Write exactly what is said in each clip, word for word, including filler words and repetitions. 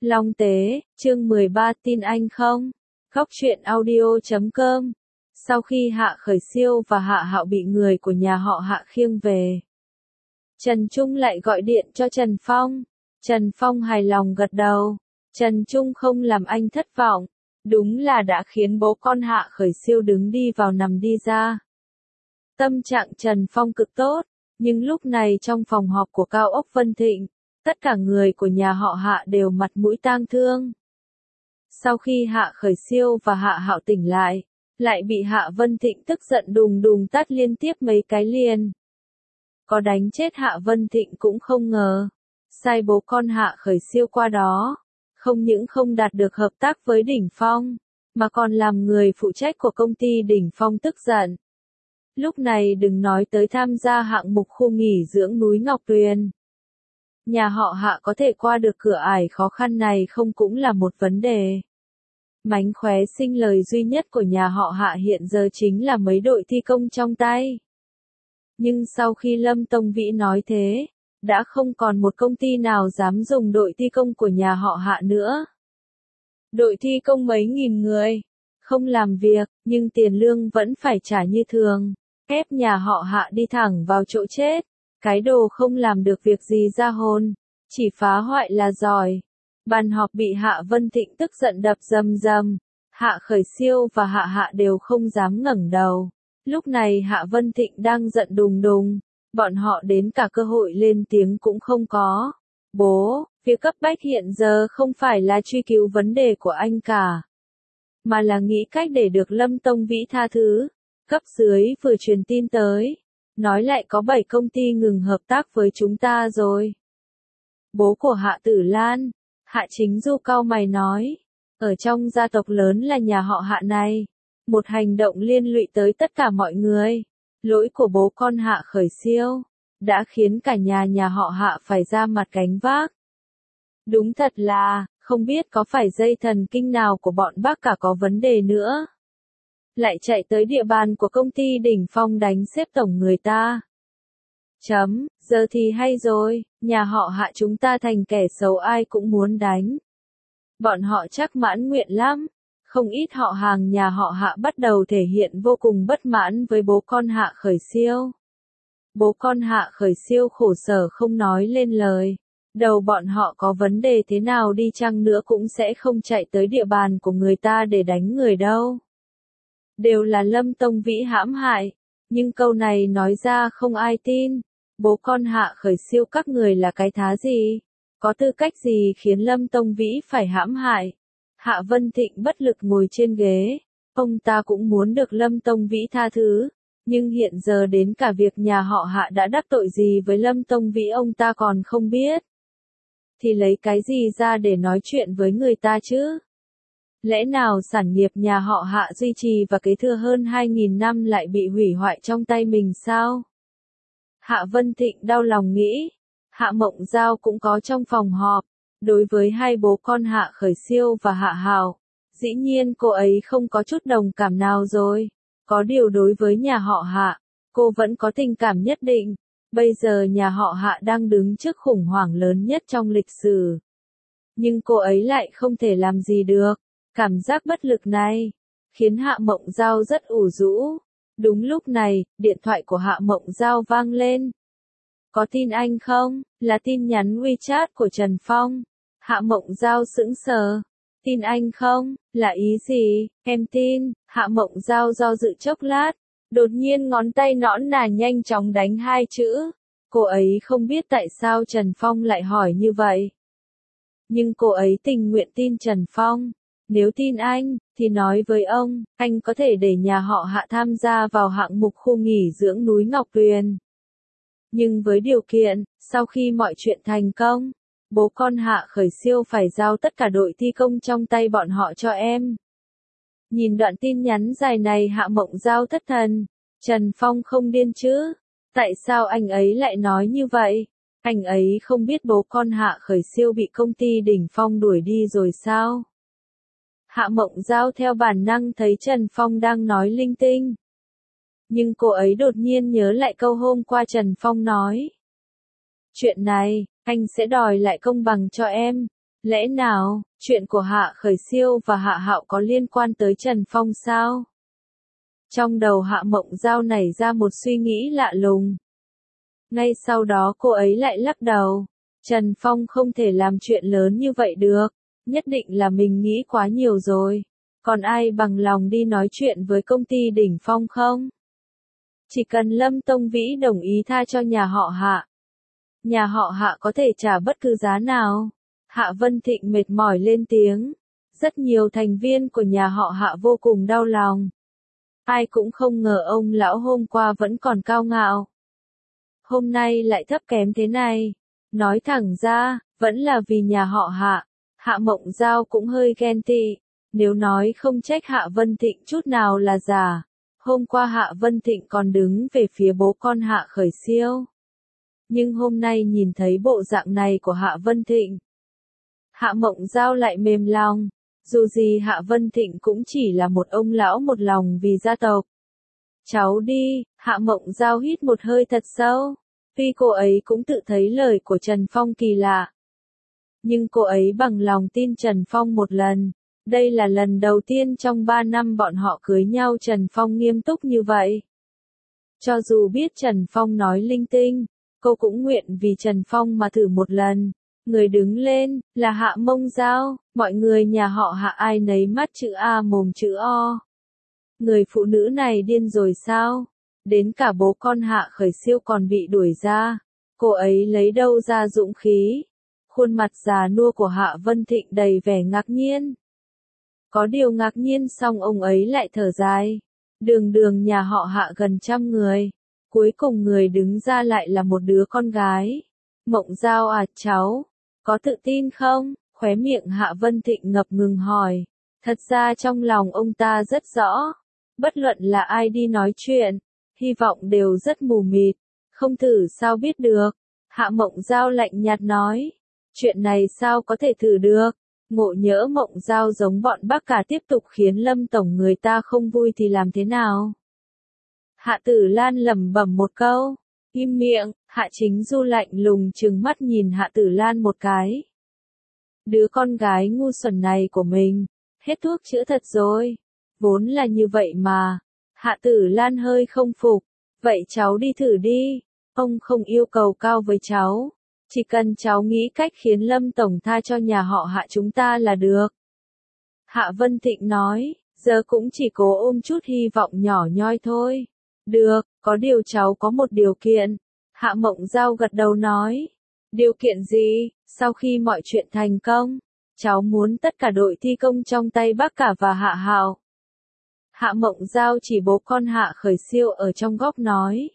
Long Tế, chương mười ba tin anh không? Góc truyện audio chấm com. Sau khi Hạ Khởi Siêu và Hạ Hạo bị người của nhà họ Hạ khiêng về, Trần Trung lại gọi điện cho Trần Phong. Trần Phong hài lòng gật đầu. Trần Trung không làm anh thất vọng. Đúng là đã khiến bố con Hạ Khởi Siêu đứng đi vào nằm đi ra. Tâm trạng Trần Phong cực tốt, nhưng lúc này trong phòng họp của Cao ốc Vân Thịnh, tất cả người của nhà họ Hạ đều mặt mũi tang thương. Sau khi Hạ Khởi Siêu và Hạ Hạo tỉnh lại, lại bị Hạ Vân Thịnh tức giận đùng đùng tát liên tiếp mấy cái liền. Có đánh chết Hạ Vân Thịnh cũng không ngờ, sai bố con Hạ Khởi Siêu qua đó, không những không đạt được hợp tác với Đỉnh Phong, mà còn làm người phụ trách của công ty Đỉnh Phong tức giận. Lúc này đừng nói tới tham gia hạng mục khu nghỉ dưỡng núi Ngọc Tuyền. Nhà họ Hạ có thể qua được cửa ải khó khăn này không cũng là một vấn đề. Mánh khóe sinh lời duy nhất của nhà họ Hạ hiện giờ chính là mấy đội thi công trong tay. Nhưng sau khi Lâm Tông Vĩ nói thế, đã không còn một công ty nào dám dùng đội thi công của nhà họ Hạ nữa. Đội thi công mấy nghìn người, không làm việc, nhưng tiền lương vẫn phải trả như thường, ép nhà họ Hạ đi thẳng vào chỗ chết. Cái đồ không làm được việc gì ra hồn, chỉ phá hoại là giỏi. Bàn họp bị Hạ Vân Thịnh tức giận đập rầm rầm. Hạ Khởi Siêu và Hạ Hạ đều không dám ngẩng đầu. Lúc này Hạ Vân Thịnh đang giận đùng đùng, bọn họ đến cả cơ hội lên tiếng cũng không có. Bố, việc cấp bách hiện giờ không phải là truy cứu vấn đề của anh cả, mà là nghĩ cách để được Lâm Tông Vĩ tha thứ. Cấp dưới vừa truyền tin tới, nói lại có bảy công ty ngừng hợp tác với chúng ta rồi. Bố của Hạ Tử Lan, Hạ Chính Du cau mày nói, ở trong gia tộc lớn là nhà họ Hạ này, một hành động liên lụy tới tất cả mọi người. Lỗi của bố con Hạ Khởi Siêu đã khiến cả nhà nhà họ Hạ phải ra mặt gánh vác. Đúng thật là, không biết có phải dây thần kinh nào của bọn bác cả có vấn đề nữa, lại chạy tới địa bàn của công ty Đỉnh Phong đánh xếp tổng người ta. Chấm, giờ thì hay rồi, nhà họ Hạ chúng ta thành kẻ xấu ai cũng muốn đánh. Bọn họ chắc mãn nguyện lắm. Không ít họ hàng nhà họ Hạ bắt đầu thể hiện vô cùng bất mãn với bố con Hạ Khởi Siêu. Bố con Hạ Khởi Siêu khổ sở không nói lên lời. Đầu bọn họ có vấn đề thế nào đi chăng nữa cũng sẽ không chạy tới địa bàn của người ta để đánh người đâu. Đều là Lâm Tông Vĩ hãm hại, nhưng câu này nói ra không ai tin. Bố con Hạ Khởi Siêu các người là cái thá gì? Có tư cách gì khiến Lâm Tông Vĩ phải hãm hại? Hạ Vân Thịnh bất lực ngồi trên ghế, ông ta cũng muốn được Lâm Tông Vĩ tha thứ, nhưng hiện giờ đến cả việc nhà họ Hạ đã đắc tội gì với Lâm Tông Vĩ ông ta còn không biết. Thì lấy cái gì ra để nói chuyện với người ta chứ? Lẽ nào sản nghiệp nhà họ Hạ duy trì và kế thừa hơn hai nghìn năm lại bị hủy hoại trong tay mình sao? Hạ Vân Thịnh đau lòng nghĩ. Hạ Mộng Giao cũng có trong phòng họp. Đối với hai bố con Hạ Khởi Siêu và Hạ Hạo, dĩ nhiên cô ấy không có chút đồng cảm nào rồi. Có điều đối với nhà họ Hạ, cô vẫn có tình cảm nhất định. Bây giờ nhà họ Hạ đang đứng trước khủng hoảng lớn nhất trong lịch sử. Nhưng cô ấy lại không thể làm gì được. Cảm giác bất lực này khiến Hạ Mộng Giao rất ủ rũ. Đúng lúc này, điện thoại của Hạ Mộng Giao vang lên. Có tin anh không? Là tin nhắn WeChat của Trần Phong. Hạ Mộng Giao sững sờ. Tin anh không? Là ý gì? Em tin. Hạ Mộng Giao do dự chốc lát, đột nhiên ngón tay nõn nà nhanh chóng đánh hai chữ. Cô ấy không biết tại sao Trần Phong lại hỏi như vậy. Nhưng cô ấy tình nguyện tin Trần Phong. Nếu tin anh, thì nói với ông, anh có thể để nhà họ Hạ tham gia vào hạng mục khu nghỉ dưỡng núi Ngọc Tuyền. Nhưng với điều kiện, sau khi mọi chuyện thành công, bố con Hạ Khởi Siêu phải giao tất cả đội thi công trong tay bọn họ cho em. Nhìn đoạn tin nhắn dài này Hạ Mộng Giao thất thần. Trần Phong không điên chứ? Tại sao anh ấy lại nói như vậy? Anh ấy không biết bố con Hạ Khởi Siêu bị công ty Đỉnh Phong đuổi đi rồi sao? Hạ Mộng Giao theo bản năng thấy Trần Phong đang nói linh tinh. Nhưng cô ấy đột nhiên nhớ lại câu hôm qua Trần Phong nói. Chuyện này, anh sẽ đòi lại công bằng cho em. Lẽ nào, chuyện của Hạ Khởi Siêu và Hạ Hạo có liên quan tới Trần Phong sao? Trong đầu Hạ Mộng Giao nảy ra một suy nghĩ lạ lùng. Ngay sau đó cô ấy lại lắc đầu. Trần Phong không thể làm chuyện lớn như vậy được. Nhất định là mình nghĩ quá nhiều rồi. Còn ai bằng lòng đi nói chuyện với công ty đỉnh phong không? Chỉ cần Lâm Tông Vĩ đồng ý tha cho nhà họ Hạ. Nhà họ Hạ có thể trả bất cứ giá nào. Hạ Vân Thịnh mệt mỏi lên tiếng. Rất nhiều thành viên của nhà họ Hạ vô cùng đau lòng. Ai cũng không ngờ ông lão hôm qua vẫn còn cao ngạo. Hôm nay lại thấp kém thế này. Nói thẳng ra, vẫn là vì nhà họ Hạ. Hạ Mộng Giao cũng hơi ghen tị. Nếu nói không trách Hạ Vân Thịnh chút nào là giả. Hôm qua Hạ Vân Thịnh còn đứng về phía bố con Hạ Khởi Siêu. Nhưng hôm nay nhìn thấy bộ dạng này của Hạ Vân Thịnh. Hạ Mộng Giao lại mềm lòng. Dù gì Hạ Vân Thịnh cũng chỉ là một ông lão một lòng vì gia tộc. Cháu đi, Hạ Mộng Giao hít một hơi thật sâu. Tuy cô ấy cũng tự thấy lời của Trần Phong kỳ lạ. Nhưng cô ấy bằng lòng tin Trần Phong một lần. Đây là lần đầu tiên trong ba năm bọn họ cưới nhau Trần Phong nghiêm túc như vậy. Cho dù biết Trần Phong nói linh tinh, cô cũng nguyện vì Trần Phong mà thử một lần. Người đứng lên, là Hạ Mộng Giao, mọi người nhà họ Hạ ai nấy mắt chữ A mồm chữ O. Người phụ nữ này điên rồi sao? Đến cả bố con Hạ Khởi Siêu còn bị đuổi ra. Cô ấy lấy đâu ra dũng khí? Khuôn mặt già nua của Hạ Vân Thịnh đầy vẻ ngạc nhiên. Có điều ngạc nhiên xong ông ấy lại thở dài. Đường đường nhà họ Hạ gần trăm người. Cuối cùng người đứng ra lại là một đứa con gái. Mộng Giao à cháu, có tự tin không? Khóe miệng Hạ Vân Thịnh ngập ngừng hỏi. Thật ra trong lòng ông ta rất rõ. Bất luận là ai đi nói chuyện, hy vọng đều rất mù mịt. Không thử sao biết được. Hạ Mộng Giao lạnh nhạt nói. Chuyện này sao có thể thử được? Ngộ nhỡ Mộng Giao giống bọn bác cả tiếp tục khiến Lâm Tổng người ta không vui thì làm thế nào? Hạ Tử Lan lẩm bẩm một câu. Im miệng, Hạ Chính Du lạnh lùng trừng mắt nhìn Hạ Tử Lan một cái. Đứa con gái ngu xuẩn này của mình, hết thuốc chữa thật rồi. Vốn là như vậy mà. Hạ Tử Lan hơi không phục. Vậy cháu đi thử đi. Ông không yêu cầu cao với cháu. Chỉ cần cháu nghĩ cách khiến Lâm Tổng tha cho nhà họ Hạ chúng ta là được. Hạ Vân Thịnh nói, giờ cũng chỉ cố ôm chút hy vọng nhỏ nhoi thôi. Được, có điều cháu có một điều kiện. Hạ Mộng Giao gật đầu nói. Điều kiện gì? Sau khi mọi chuyện thành công, cháu muốn tất cả đội thi công trong tay bác cả và Hạ Hạo. Hạ Mộng Giao chỉ bố con Hạ Khởi Siêu ở trong góc nói.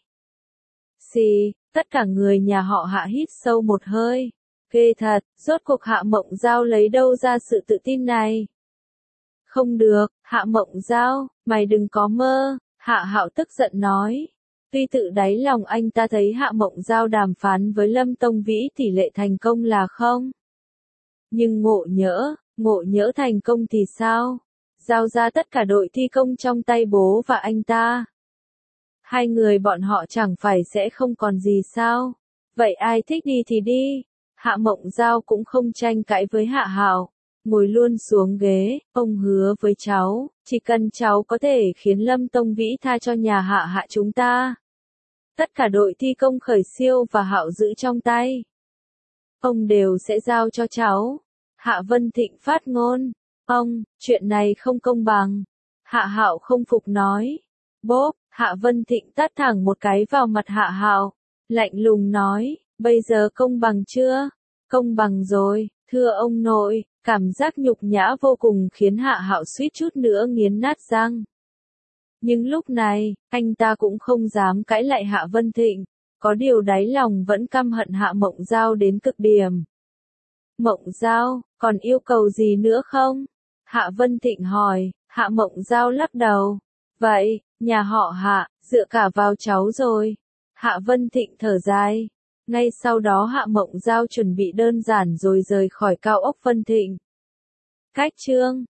Xì, tất cả người nhà họ Hạ hít sâu một hơi. Ghê thật, rốt cuộc Hạ Mộng Giao lấy đâu ra sự tự tin này? Không được, Hạ Mộng Giao, mày đừng có mơ. Hạ Hạo tức giận nói. Tuy tự đáy lòng anh ta thấy Hạ Mộng Giao đàm phán với Lâm Tông Vĩ tỷ lệ thành công là không. Nhưng ngộ nhỡ, ngộ nhỡ thành công thì sao? Giao ra tất cả đội thi công trong tay bố và anh ta. Hai người bọn họ chẳng phải sẽ không còn gì sao? Vậy ai thích đi thì đi. Hạ Mộng Giao cũng không tranh cãi với Hạ Hạo. Ngồi luôn xuống ghế, ông hứa với cháu, chỉ cần cháu có thể khiến Lâm Tông Vĩ tha cho nhà Hạ Hạ chúng ta. Tất cả đội thi công Khởi Siêu và Hạo giữ trong tay. Ông đều sẽ giao cho cháu. Hạ Vân Thịnh phát ngôn. Ông, chuyện này không công bằng. Hạ Hạo không phục nói. Bốp, Hạ Vân Thịnh tát thẳng một cái vào mặt Hạ Hạo. Lạnh lùng nói, bây giờ công bằng chưa? Công bằng rồi, thưa ông nội. Cảm giác nhục nhã vô cùng khiến Hạ Hạo suýt chút nữa nghiến nát răng. Nhưng lúc này, anh ta cũng không dám cãi lại Hạ Vân Thịnh, có điều đáy lòng vẫn căm hận Hạ Mộng Giao đến cực điểm. Mộng Giao, còn yêu cầu gì nữa không? Hạ Vân Thịnh hỏi. Hạ Mộng Giao lắc đầu. Vậy, nhà họ Hạ, dựa cả vào cháu rồi. Hạ Vân Thịnh thở dài. Ngay sau đó Hạ Mộng Giao chuẩn bị đơn giản rồi rời khỏi cao ốc Vân Thịnh. Cách chương